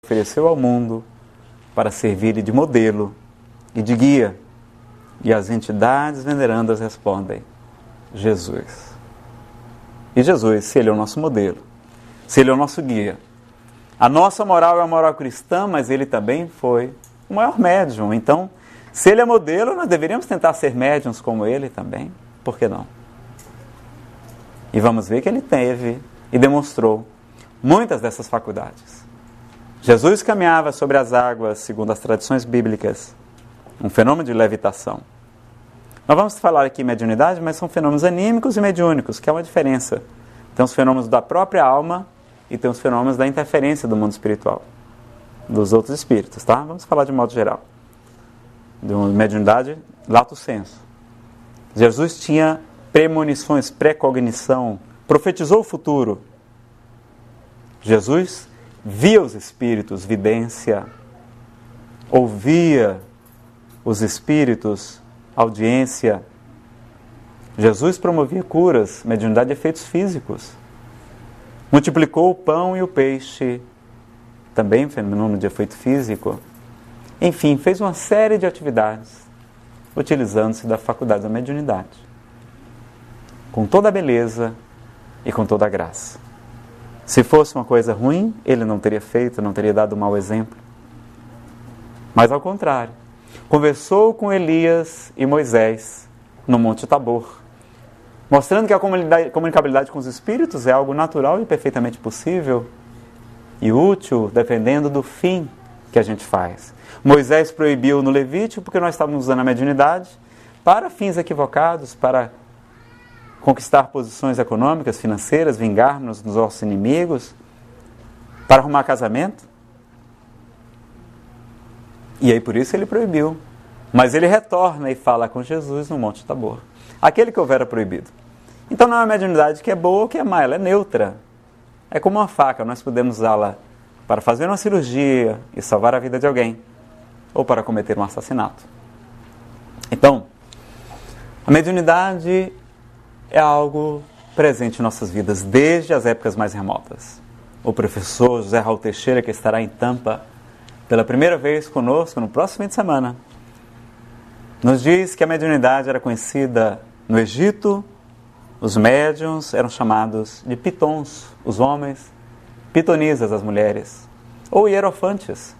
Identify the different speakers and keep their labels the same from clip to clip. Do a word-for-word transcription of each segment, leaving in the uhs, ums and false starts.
Speaker 1: ofereceu ao mundo para servir de modelo e de guia. E as entidades venerandas respondem: Jesus. E Jesus, se Ele é o nosso modelo, se Ele é o nosso guia, a nossa moral é a moral cristã, mas Ele também foi o maior médium. Então, se Ele é modelo, nós deveríamos tentar ser médiums como Ele também. Por que não? E vamos ver que Ele teve e demonstrou muitas dessas faculdades. Jesus caminhava sobre as águas, segundo as tradições bíblicas, um fenômeno de levitação. Nós vamos falar aqui mediunidade, mas são fenômenos anímicos e mediúnicos, que é uma diferença. Tem os fenômenos da própria alma e tem os fenômenos da interferência do mundo espiritual, dos outros espíritos, tá? Vamos falar de modo geral. De uma mediunidade, lato sensu. Jesus tinha premonições, precognição, profetizou o futuro. Jesus via os espíritos, vidência, ouvia os espíritos, audiência. Jesus promovia curas, mediunidade de efeitos físicos. Multiplicou o pão e o peixe, também fenômeno de efeito físico. Enfim, fez uma série de atividades, utilizando-se da faculdade da mediunidade, com toda a beleza e com toda a graça. Se fosse uma coisa ruim, ele não teria feito, não teria dado um mau exemplo. Mas ao contrário, conversou com Elias e Moisés no Monte Tabor, mostrando que a comunicabilidade com os espíritos é algo natural e perfeitamente possível e útil, dependendo do fim que a gente faz. Moisés proibiu no Levítico porque nós estávamos usando a mediunidade para fins equivocados, para conquistar posições econômicas, financeiras, vingarmos dos nossos inimigos, para arrumar casamento. E aí por isso ele proibiu. Mas ele retorna e fala com Jesus no Monte Tabor. Aquele que houvera proibido. Então não é uma mediunidade que é boa ou que é má, ela é neutra. É como uma faca, nós podemos usá-la para fazer uma cirurgia e salvar a vida de alguém, ou para cometer um assassinato. Então, a mediunidade é algo presente em nossas vidas desde as épocas mais remotas. O professor José Raul Teixeira, que estará em Tampa pela primeira vez conosco no próximo fim de semana, nos diz que a mediunidade era conhecida no Egito. Os médiuns eram chamados de pitons, os homens, pitonisas, as mulheres, ou hierofantes.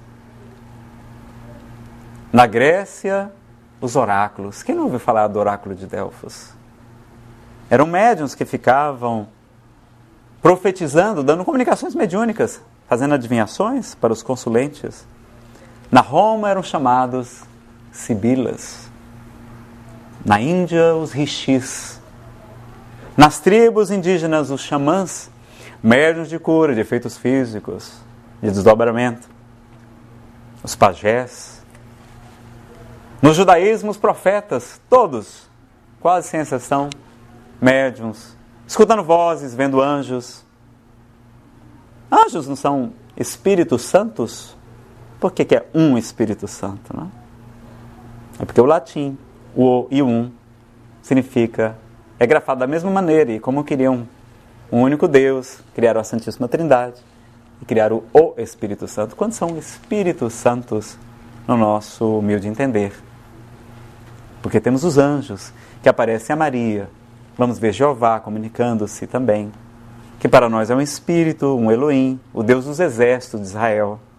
Speaker 1: Na Grécia, os oráculos. Quem não ouviu falar do oráculo de Delfos? Eram médiuns que ficavam profetizando, dando comunicações mediúnicas, fazendo adivinhações para os consulentes. Na Roma eram chamados sibilas. Na Índia, os rishis. Nas tribos indígenas, os xamãs, médiuns de cura, de efeitos físicos, de desdobramento. Os pajés. No judaísmo, os profetas, todos, quase sem exceção, médiuns, escutando vozes, vendo anjos. Anjos não são espíritos santos? Por que que é um Espírito Santo, não? É porque o latim, o e um, significa, é grafado da mesma maneira, e como queriam um único Deus, criaram a Santíssima Trindade, e criaram o Espírito Santo. Quantos são Espíritos Santos no nosso humilde entender? Porque temos os anjos, que aparecem a Maria. Vamos ver Jeová comunicando-se também, que para nós é um Espírito, um Elohim, o Deus dos exércitos de Israel.